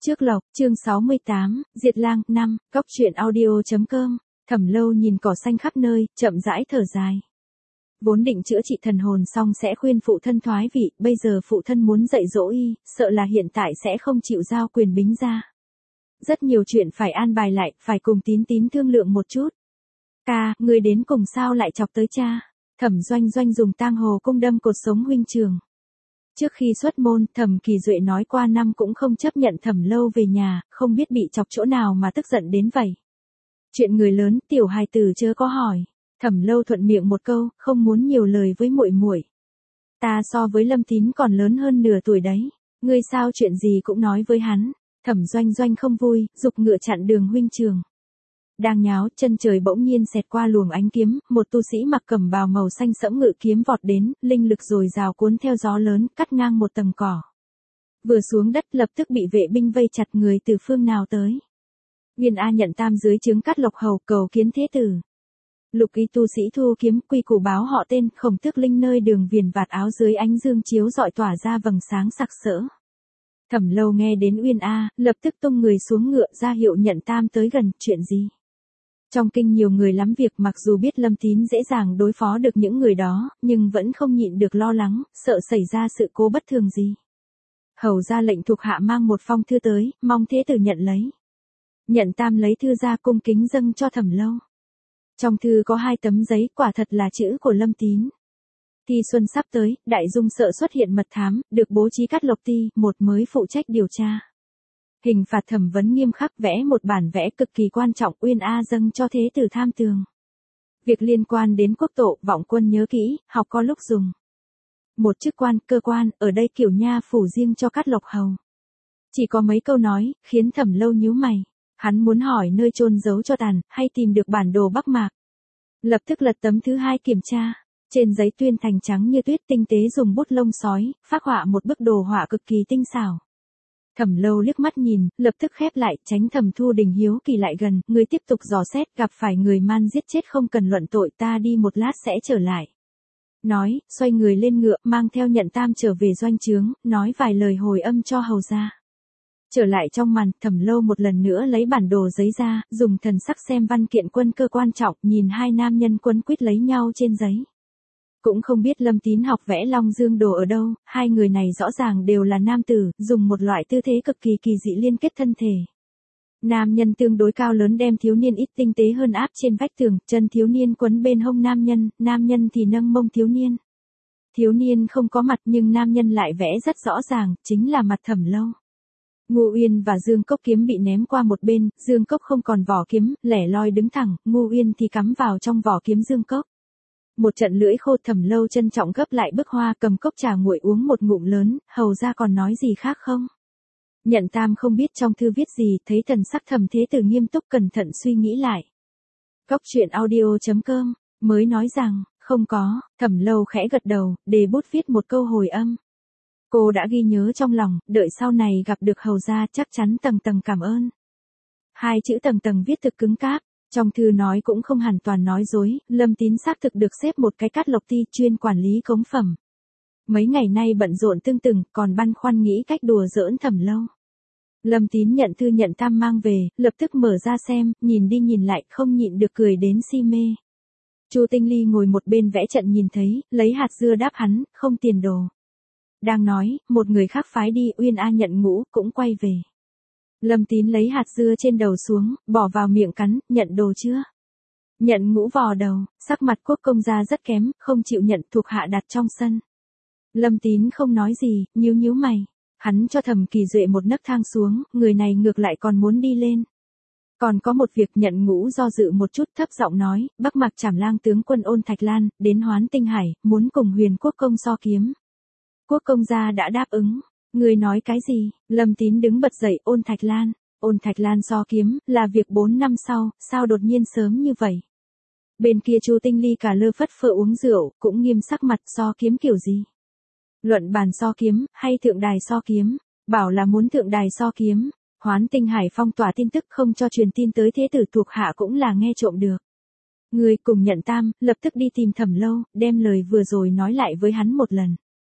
Trước lộc, chương 68, Diệt Lang, 5, Cóc truyện audio.com, Thẩm Lâu nhìn cỏ xanh khắp nơi, chậm rãi thở dài. Vốn định chữa trị thần hồn xong sẽ khuyên phụ thân thoái vị, bây giờ phụ thân muốn dạy dỗ y, sợ là hiện tại sẽ không chịu giao quyền bính ra. Rất nhiều chuyện phải an bài lại, phải cùng Tín Tín thương lượng một chút. Ca, người đến cùng sao lại chọc tới cha? Thẩm Doanh Doanh dùng tang hồ cung đâm cột sống huynh trường. Trước khi xuất môn, Thẩm Kỳ Duệ nói qua năm cũng không chấp nhận Thẩm Lâu về nhà, không biết bị chọc chỗ nào mà tức giận đến vậy. Chuyện người lớn, tiểu hài tử chớ có hỏi. Thẩm Lâu thuận miệng một câu, không muốn nhiều lời với muội muội. Ta so với Lâm Tín còn lớn hơn nửa tuổi đấy, ngươi sao chuyện gì cũng nói với hắn. Thẩm Doanh Doanh không vui, giục ngựa chặn đường huynh trường. Đang nháo, chân trời bỗng nhiên xẹt qua luồng ánh kiếm, một tu sĩ mặc cẩm bào màu xanh sẫm ngự kiếm vọt đến, linh lực dồi dào cuốn theo gió lớn, cắt ngang một tầng cỏ. Vừa xuống đất lập tức bị vệ binh vây chặt, người từ phương nào tới. Nguyên A nhận tam dưới trướng Cát Lộc Hầu cầu kiến thế tử. Lục y tu sĩ thu kiếm quy củ báo họ tên, Khổng Tước Linh nơi đường viền vạt áo dưới ánh dương chiếu rọi tỏa ra vầng sáng sặc sỡ. Thẩm Lâu nghe đến Uyên A, lập tức tung người xuống ngựa ra hiệu nhận tam tới gần, chuyện gì? Trong kinh nhiều người lắm việc, mặc dù biết Lâm Tín dễ dàng đối phó được những người đó, nhưng vẫn không nhịn được lo lắng, sợ xảy ra sự cố bất thường gì. Hầu ra lệnh thuộc hạ mang một phong thư tới, mong thế tử nhận lấy. Nhận tam lấy thư ra cung kính dâng cho Thẩm Lâu. Trong thư có 2 tấm giấy, quả thật là chữ của Lâm Tín. Thi xuân sắp tới, Đại Dung sợ xuất hiện mật thám, được bố trí Cát Lộc Ti, một mới phụ trách điều tra. Hình phạt thẩm vấn nghiêm khắc, vẽ một bản vẽ cực kỳ quan trọng, Uyên A dâng cho thế tử tham tường. Việc liên quan đến quốc tổ, vọng quân nhớ kỹ, học có lúc dùng. Một chức quan, cơ quan, ở đây kiểu nha phủ riêng cho Cát Lộc Hầu. Chỉ có mấy câu nói, khiến Thẩm Lâu nhíu mày. Hắn muốn hỏi nơi chôn giấu cho tàn, hay tìm được bản đồ Bắc Mạc. Lập tức lật tấm thứ 2 kiểm tra. Trên giấy tuyên thành trắng như tuyết, tinh tế dùng bút lông sói, phác họa một bức đồ họa cực kỳ tinh xảo. Thẩm Lâu liếc mắt nhìn, lập tức khép lại, tránh Thẩm Thu Đình hiếu kỳ lại gần, người tiếp tục dò xét, gặp phải người man giết chết không cần luận tội, ta đi một lát sẽ trở lại. Nói, xoay người lên ngựa, mang theo nhận tam trở về doanh trướng, nói vài lời hồi âm cho hầu gia. Trở lại trong màn, Thẩm Lâu một lần nữa lấy bản đồ giấy ra, dùng thần sắc xem văn kiện quân cơ quan trọng, nhìn 2 nam nhân quấn quýt lấy nhau trên giấy. Cũng không biết Lâm Tín học vẽ Long Dương đồ ở đâu, 2 người này rõ ràng đều là nam tử, dùng một loại tư thế cực kỳ kỳ dị liên kết thân thể. Nam nhân tương đối cao lớn đem thiếu niên ít tinh tế hơn áp trên vách tường, chân thiếu niên quấn bên hông nam nhân thì nâng mông thiếu niên. Thiếu niên không có mặt nhưng nam nhân lại vẽ rất rõ ràng, chính là mặt Thẩm Lâu. Ngô Uyên và Dương Cốc kiếm bị ném qua một bên, Dương Cốc không còn vỏ kiếm, lẻ loi đứng thẳng, Ngô Uyên thì cắm vào trong vỏ kiếm Dương Cốc. Một trận lưỡi khô. Thẩm Lâu trân trọng gấp lại bức hoa, cầm cốc trà nguội uống một ngụm lớn, hầu ra còn nói gì khác không? Nhận tam không biết trong thư viết gì, thấy thần sắc Thẩm thế tử nghiêm túc cẩn thận suy nghĩ lại. Cóc truyện audio.com, mới nói rằng, không có, Thẩm Lâu khẽ gật đầu, đề bút viết một câu hồi âm. Cô đã ghi nhớ trong lòng, đợi sau này gặp được hầu gia chắc chắn tầng tầng cảm ơn. 2 chữ tầng tầng viết thực cứng cáp, trong thư nói cũng không hẳn toàn nói dối, Lâm Tín xác thực được xếp một cái Cát Lộc Ti chuyên quản lý cống phẩm. Mấy ngày nay bận rộn tương từng, còn băn khoăn nghĩ cách đùa giỡn Thẩm Lâu. Lâm Tín nhận thư nhận tam mang về, lập tức mở ra xem, nhìn đi nhìn lại, không nhịn được cười đến si mê. Chu Tinh Ly ngồi một bên vẽ trận nhìn thấy, lấy hạt dưa đáp hắn, không tiền đồ. Đang nói, một người khác phái đi, Uyên A nhận ngũ, cũng quay về. Lâm Tín lấy hạt dưa trên đầu xuống, bỏ vào miệng cắn, nhận đồ chưa? Nhận ngũ vò đầu, sắc mặt quốc công gia rất kém, không chịu nhận, thuộc hạ đặt trong sân. Lâm Tín không nói gì, nhíu mày. Hắn cho Thẩm Kỳ Duệ một nấc thang xuống, người này ngược lại còn muốn đi lên. Còn có một việc. Nhận ngũ do dự một chút, thấp giọng nói, Bắc Mạc Trảm Lang tướng quân Ôn Thạch Lan, đến Hoán Tinh Hải, muốn cùng Huyền Quốc công so kiếm. Quốc công gia đã đáp ứng. Người nói cái gì? Lâm Tín đứng bật dậy, Ôn Thạch Lan so kiếm, là việc 4 năm sau, sao đột nhiên sớm như vậy? Bên kia Chu Tinh Ly cả lơ phất phơ uống rượu, cũng nghiêm sắc mặt, so kiếm kiểu gì? Luận bàn so kiếm, hay thượng đài so kiếm? Bảo là muốn thượng đài so kiếm. Hoán Tinh Hải phong tỏa tin tức không cho truyền tin tới thế tử, thuộc hạ cũng là nghe trộm được. Người cùng nhận tam, lập tức đi tìm Thẩm Lâu, đem lời vừa rồi nói lại với hắn một lần.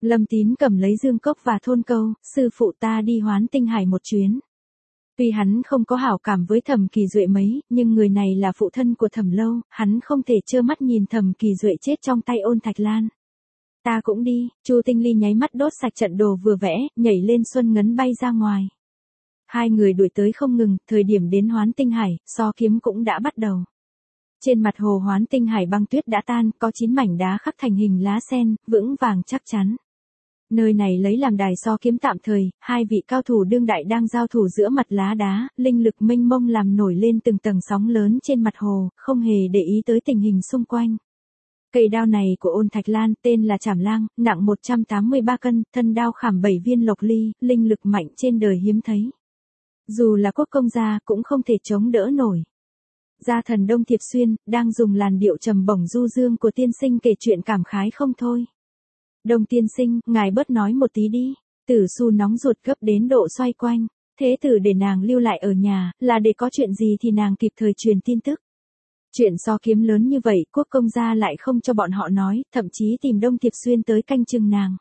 Lâm Tín cầm lấy dương cốc và thôn câu, sư phụ ta đi Hoán Tinh Hải một chuyến. Tuy hắn không có hảo cảm với Thẩm Kỳ Duệ mấy, nhưng người này là phụ thân của Thẩm Lâu, hắn không thể trơ mắt nhìn Thẩm Kỳ Duệ chết trong tay Ôn Thạch Lan. Ta cũng đi, Chu Tinh Ly nháy mắt đốt sạch trận đồ vừa vẽ, nhảy lên Xuân Ngấn bay ra ngoài. Hai người đuổi tới không ngừng, thời điểm đến Hoán Tinh Hải, so kiếm cũng đã bắt đầu. Trên mặt hồ Hoán Tinh Hải băng tuyết đã tan, có 9 mảnh đá khắc thành hình lá sen, vững vàng chắc chắn. Nơi này lấy làm đài so kiếm tạm thời, hai vị cao thủ đương đại đang giao thủ giữa mặt lá đá, linh lực mênh mông làm nổi lên từng tầng sóng lớn trên mặt hồ, không hề để ý tới tình hình xung quanh. Cây đao này của Ôn Thạch Lan tên là Trảm Lang, nặng 183 cân, thân đao khảm 7 viên lộc ly, linh lực mạnh trên đời hiếm thấy. Dù là quốc công gia cũng không thể chống đỡ nổi. Gia thần Đông Thiệp Xuyên, đang dùng làn điệu trầm bổng du dương của tiên sinh kể chuyện cảm khái không thôi. Đông tiên sinh, ngài bớt nói một tí đi. Tử Xu nóng ruột gấp đến độ xoay quanh. Thế tử để nàng lưu lại ở nhà, là để có chuyện gì thì nàng kịp thời truyền tin tức. Chuyện so kiếm lớn như vậy, quốc công gia lại không cho bọn họ nói, thậm chí tìm Đông Thiệp Xuyên tới canh chừng nàng.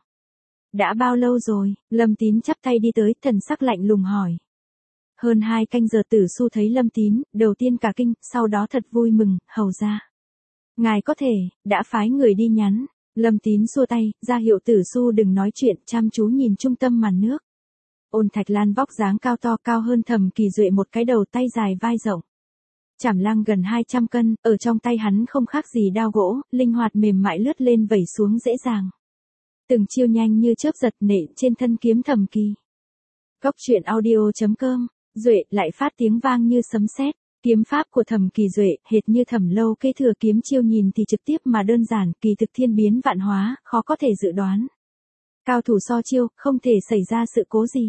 Đã bao lâu rồi? Lâm Tín chắp tay đi tới, thần sắc lạnh lùng hỏi. Hơn 2 canh giờ. Tử Xu thấy Lâm Tín, đầu tiên cả kinh, sau đó thật vui mừng, hầu ra. Ngài có thể, đã phái người đi nhắn. Lâm Tín xua tay, ra hiệu Tử Xu đừng nói chuyện, chăm chú nhìn trung tâm màn nước. Ôn Thạch Lan vóc dáng cao to, cao hơn Thẩm Kỳ Duệ một cái đầu, tay dài vai rộng. Trảm Lang gần 200 cân, ở trong tay hắn không khác gì đao gỗ, linh hoạt mềm mại lướt lên vẩy xuống dễ dàng. Từng chiêu nhanh như chớp giật nện trên thân kiếm Thẩm Kỳ. Góc truyện audio.com, Duệ lại phát tiếng vang như sấm sét. Kiếm pháp của Thẩm Kỳ Duệ, hệt như Thẩm Lâu kế thừa kiếm chiêu, nhìn thì trực tiếp mà đơn giản, kỳ thực thiên biến vạn hóa, khó có thể dự đoán. Cao thủ so chiêu, không thể xảy ra sự cố gì.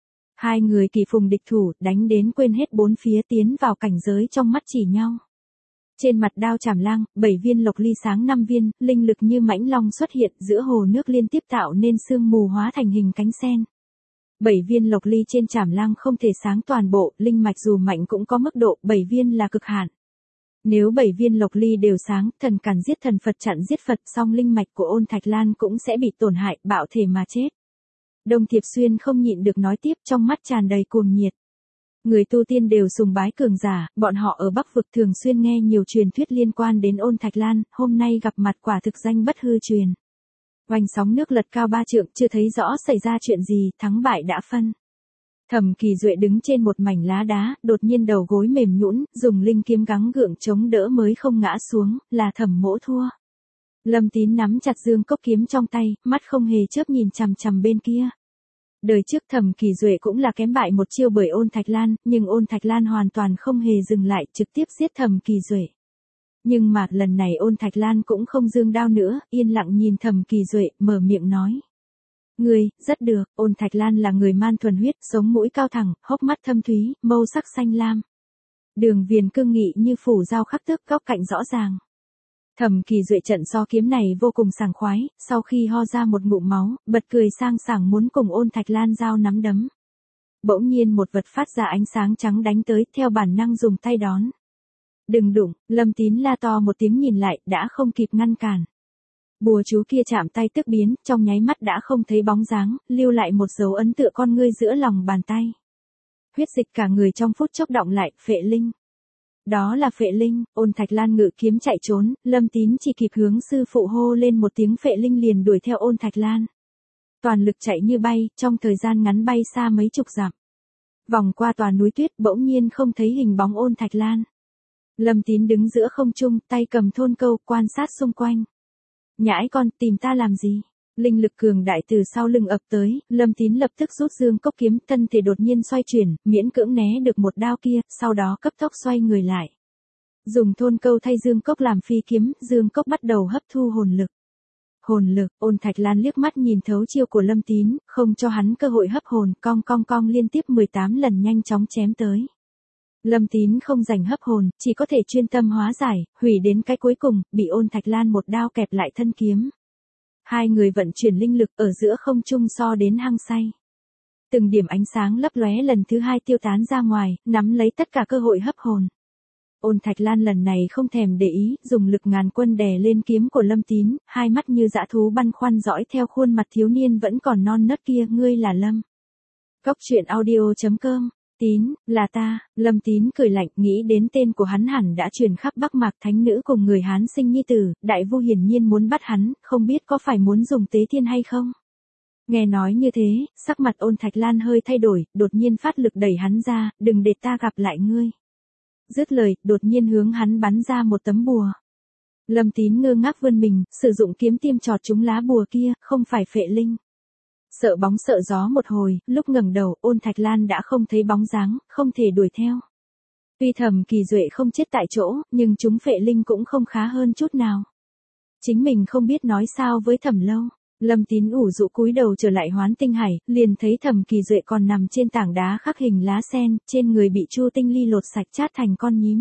Hai người kỳ phùng địch thủ, đánh đến quên hết bốn phía, tiến vào cảnh giới trong mắt chỉ nhau. Trên mặt đao Trảm Lang, 7 viên lộc ly sáng 5 viên, linh lực như mãnh long xuất hiện, giữa hồ nước liên tiếp tạo nên sương mù hóa thành hình cánh sen. 7 viên lộc ly trên Trảm Lang không thể sáng toàn bộ, linh mạch dù mạnh cũng có mức độ, 7 viên là cực hạn. Nếu 7 viên lộc ly đều sáng, thần càn giết thần Phật chặn giết Phật, song linh mạch của Ôn Thạch Lan cũng sẽ bị tổn hại, bạo thể mà chết. Đông Thiệp Xuyên không nhịn được nói tiếp, trong mắt tràn đầy cuồng nhiệt. Người tu tiên đều sùng bái cường giả, bọn họ ở Bắc vực thường xuyên nghe nhiều truyền thuyết liên quan đến Ôn Thạch Lan, hôm nay gặp mặt quả thực danh bất hư truyền. Oanh sóng nước lật cao 3 trượng, chưa thấy rõ xảy ra chuyện gì, thắng bại đã phân. Thẩm Kỳ Duệ đứng trên một mảnh lá đá, đột nhiên đầu gối mềm nhũn, dùng linh kiếm gắng gượng chống đỡ mới không ngã xuống, là Thẩm mỗ thua. Lâm Tín nắm chặt dương cốc kiếm trong tay, mắt không hề chớp nhìn chằm chằm bên kia. Đời trước Thẩm Kỳ Duệ cũng là kém bại một chiêu bởi Ôn Thạch Lan, nhưng Ôn Thạch Lan hoàn toàn không hề dừng lại, trực tiếp giết Thẩm Kỳ Duệ. Nhưng mà lần này Ôn Thạch Lan cũng không giương đao nữa, yên lặng nhìn Thẩm Kỳ Duệ, mở miệng nói. Ngươi, rất được. Ôn Thạch Lan là người man thuần huyết, sống mũi cao thẳng, hốc mắt thâm thúy, mâu sắc xanh lam. Đường viền cương nghị như phủ dao khắc tước, góc cạnh rõ ràng. Thẩm Kỳ Duệ trận so kiếm này vô cùng sảng khoái, sau khi ho ra một ngụm máu, bật cười sang sảng muốn cùng Ôn Thạch Lan giao nắm đấm. Bỗng nhiên một vật phát ra ánh sáng trắng đánh tới, theo bản năng dùng tay đón. Đừng đụng, Lâm Tín la to một tiếng, nhìn lại, đã không kịp ngăn cản. Bùa chú kia chạm tay tức biến, trong nháy mắt đã không thấy bóng dáng, lưu lại một dấu ấn tựa con ngươi giữa lòng bàn tay. Huyết dịch cả người trong phút chốc đọng lại, phệ linh. Đó là phệ linh. Ôn Thạch Lan ngự kiếm chạy trốn, Lâm Tín chỉ kịp hướng sư phụ hô lên một tiếng phệ linh liền đuổi theo Ôn Thạch Lan. Toàn lực chạy như bay, trong thời gian ngắn bay xa mấy chục dặm. Vòng qua tòa núi tuyết, bỗng nhiên không thấy hình bóng Ôn Thạch Lan. Lâm Tín đứng giữa không trung, tay cầm thôn câu, quan sát xung quanh. Nhãi con, tìm ta làm gì? Linh lực cường đại từ sau lưng ập tới, Lâm Tín lập tức rút dương cốc kiếm, thân thể đột nhiên xoay chuyển, miễn cưỡng né được một đao kia, sau đó cấp tốc xoay người lại. Dùng thôn câu thay dương cốc làm phi kiếm, dương cốc bắt đầu hấp thu hồn lực. Hồn lực. Ôn Thạch Lan liếc mắt nhìn thấu chiêu của Lâm Tín, không cho hắn cơ hội hấp hồn, cong cong cong liên tiếp 18 lần nhanh chóng chém tới. Lâm Tín không rảnh hấp hồn, chỉ có thể chuyên tâm hóa giải, hủy đến cái cuối cùng, bị Ôn Thạch Lan một đao kẹp lại thân kiếm. Hai người vận chuyển linh lực ở giữa không trung so đến hăng say. Từng điểm ánh sáng lấp lóe lần thứ hai tiêu tán ra ngoài, nắm lấy tất cả cơ hội hấp hồn. Ôn Thạch Lan lần này không thèm để ý, dùng lực ngàn quân đè lên kiếm của Lâm Tín, hai mắt như dã thú băn khoăn dõi theo khuôn mặt thiếu niên vẫn còn non nớt kia, ngươi là Lâm. Cốc truyện audio.com. Tín, là ta. Lâm Tín cười lạnh, nghĩ đến tên của hắn hẳn đã truyền khắp Bắc Mạc, thánh nữ cùng người Hán sinh nhi tử, đại vu hiển nhiên muốn bắt hắn, không biết có phải muốn dùng tế thiên hay không. Nghe nói như thế, sắc mặt Ôn Thạch Lan hơi thay đổi, đột nhiên phát lực đẩy hắn ra, đừng để ta gặp lại ngươi. Dứt lời, đột nhiên hướng hắn bắn ra một tấm bùa. Lâm Tín ngơ ngác vươn mình, sử dụng kiếm tiêm chọt trúng lá bùa kia, không phải phệ linh. Sợ bóng sợ gió một hồi, lúc ngẩng đầu, Ôn Thạch Lan đã không thấy bóng dáng, không thể đuổi theo. Tuy Thẩm Kỳ Duệ không chết tại chỗ, nhưng chúng phệ linh cũng không khá hơn chút nào. Chính mình không biết nói sao với Thẩm Lâu. Lâm Tín ủ rũ cúi đầu trở lại Hoán Tinh Hải, liền thấy Thẩm Kỳ Duệ còn nằm trên tảng đá khắc hình lá sen, trên người bị Chu Tinh Ly lột sạch chát thành con nhím.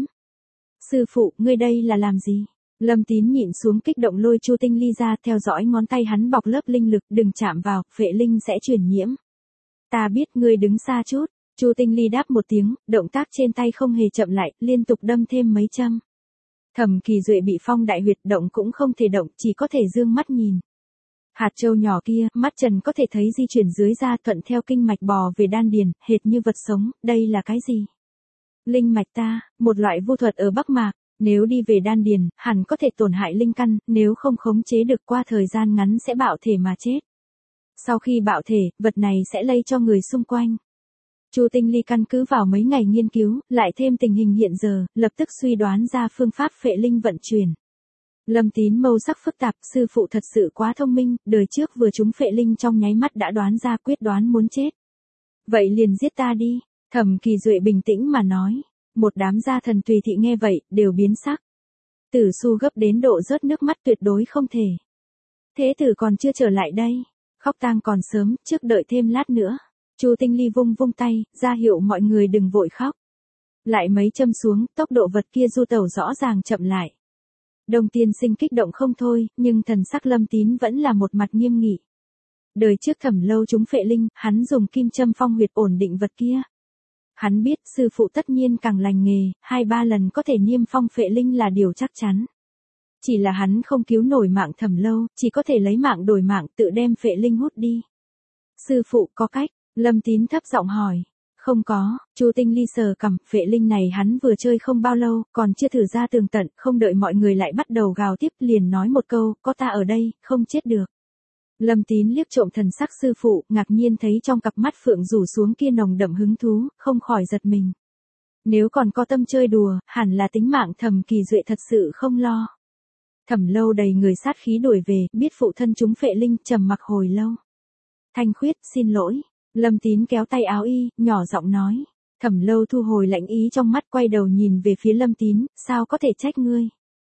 Sư phụ, ngươi đây là làm gì? Lâm Tín nhịn xuống kích động lôi Chu Tinh Ly ra, theo dõi ngón tay hắn bọc lớp linh lực, đừng chạm vào, phệ linh sẽ truyền nhiễm. Ta biết, ngươi đứng xa chút. Chu Tinh Ly đáp một tiếng, động tác trên tay không hề chậm lại, liên tục đâm thêm mấy châm. Thẩm Kỳ Duệ bị phong đại huyệt, động cũng không thể động, chỉ có thể dương mắt nhìn. Hạt châu nhỏ kia, mắt Trần có thể thấy di chuyển dưới da, thuận theo kinh mạch bò về đan điền, hệt như vật sống, đây là cái gì? Linh mạch ta, một loại vu thuật ở Bắc Mạc, nếu đi về đan điền, hẳn có thể tổn hại linh căn, nếu không khống chế được qua thời gian ngắn sẽ bạo thể mà chết. Sau khi bạo thể, vật này sẽ lây cho người xung quanh. Chu Tinh Ly căn cứ vào mấy ngày nghiên cứu, lại thêm tình hình hiện giờ, lập tức suy đoán ra phương pháp phệ linh vận chuyển. Lâm Tín màu sắc phức tạp, sư phụ thật sự quá thông minh, đời trước vừa trúng phệ linh trong nháy mắt đã đoán ra, quyết đoán muốn chết. Vậy liền giết ta đi, Thẩm Kỳ Duệ bình tĩnh mà nói. Một đám gia thần tùy thị nghe vậy, đều biến sắc. Tử Su gấp đến độ rớt nước mắt, tuyệt đối không thể. Thế tử còn chưa trở lại đây, khóc tang còn sớm, trước đợi thêm lát nữa. Chu Tinh Ly vung vung tay, ra hiệu mọi người đừng vội khóc. Lại mấy châm xuống, tốc độ vật kia du tẩu rõ ràng chậm lại. Đông Tiên Sinh kích động không thôi, nhưng thần sắc Lâm Tín vẫn là một mặt nghiêm nghị. Đời trước Thẩm Lâu trúng phệ linh, hắn dùng kim châm phong huyệt ổn định vật kia. Hắn biết sư phụ tất nhiên càng lành nghề, 2-3 lần có thể niêm phong phệ linh là điều chắc chắn. Chỉ là hắn không cứu nổi mạng Thẩm Lâu, chỉ có thể lấy mạng đổi mạng, tự đem phệ linh hút đi. Sư phụ có cách, Lâm Tín thấp giọng hỏi. Không có, Chu Tinh Ly sờ cằm, phệ linh này hắn vừa chơi không bao lâu, còn chưa thử ra tường tận, không đợi mọi người lại bắt đầu gào tiếp, liền nói một câu, có ta ở đây, không chết được. Lâm Tín liếc trộm thần sắc sư phụ, ngạc nhiên thấy trong cặp mắt phượng rủ xuống kia nồng đậm hứng thú, không khỏi giật mình. Nếu còn có tâm chơi đùa, hẳn là tính mạng Thẩm Kỳ Duệ thật sự không lo. Thẩm Lâu đầy người sát khí đuổi về, biết phụ thân chúng phệ linh, trầm mặc hồi lâu. Thanh Khuyết, xin lỗi. Lâm Tín kéo tay áo y, nhỏ giọng nói. Thẩm Lâu thu hồi lạnh ý trong mắt, quay đầu nhìn về phía Lâm Tín, sao có thể trách ngươi?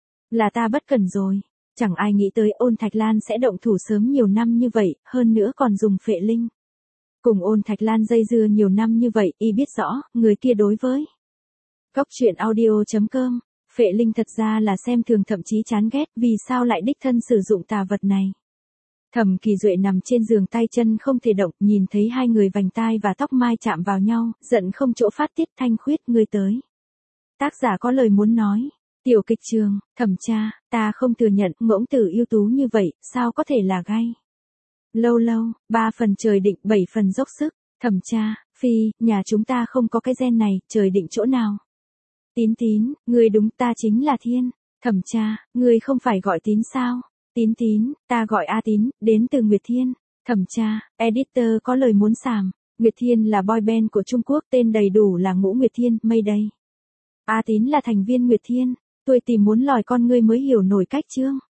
Là ta bất cẩn rồi. Chẳng ai nghĩ tới Ôn Thạch Lan sẽ động thủ sớm nhiều năm như vậy, hơn nữa còn dùng phệ linh. Cùng Ôn Thạch Lan dây dưa nhiều năm như vậy, y biết rõ, người kia đối với. Cốc truyện audio.com, phệ linh thật ra là xem thường thậm chí chán ghét, vì sao lại đích thân sử dụng tà vật này. Thẩm Kỳ Duệ nằm trên giường tay chân không thể động, nhìn thấy hai người vành tai và tóc mai chạm vào nhau, giận không chỗ phát tiết. Thanh Khuyết, ngươi tới. Tác giả có lời muốn nói. Tiểu kịch trường, Thẩm cha, ta không thừa nhận, ngỗng tử ưu tú như vậy, sao có thể là gay. Lâu lâu, 3 phần trời định, 7 phần dốc sức. Thẩm cha, phi, nhà chúng ta không có cái gen này, trời định chỗ nào. Tín Tín, ngươi đúng, ta chính là Thiên. Thẩm cha, ngươi không phải gọi Tín sao? Tín Tín, ta gọi A Tín, đến từ Nguyệt Thiên. Thẩm cha, editor có lời muốn xàm. Nguyệt Thiên là boy band của Trung Quốc, tên đầy đủ là Ngũ Nguyệt Thiên, Mayday. A Tín là thành viên Nguyệt Thiên. Tôi tìm muốn lòi con ngươi mới hiểu nổi cách chương.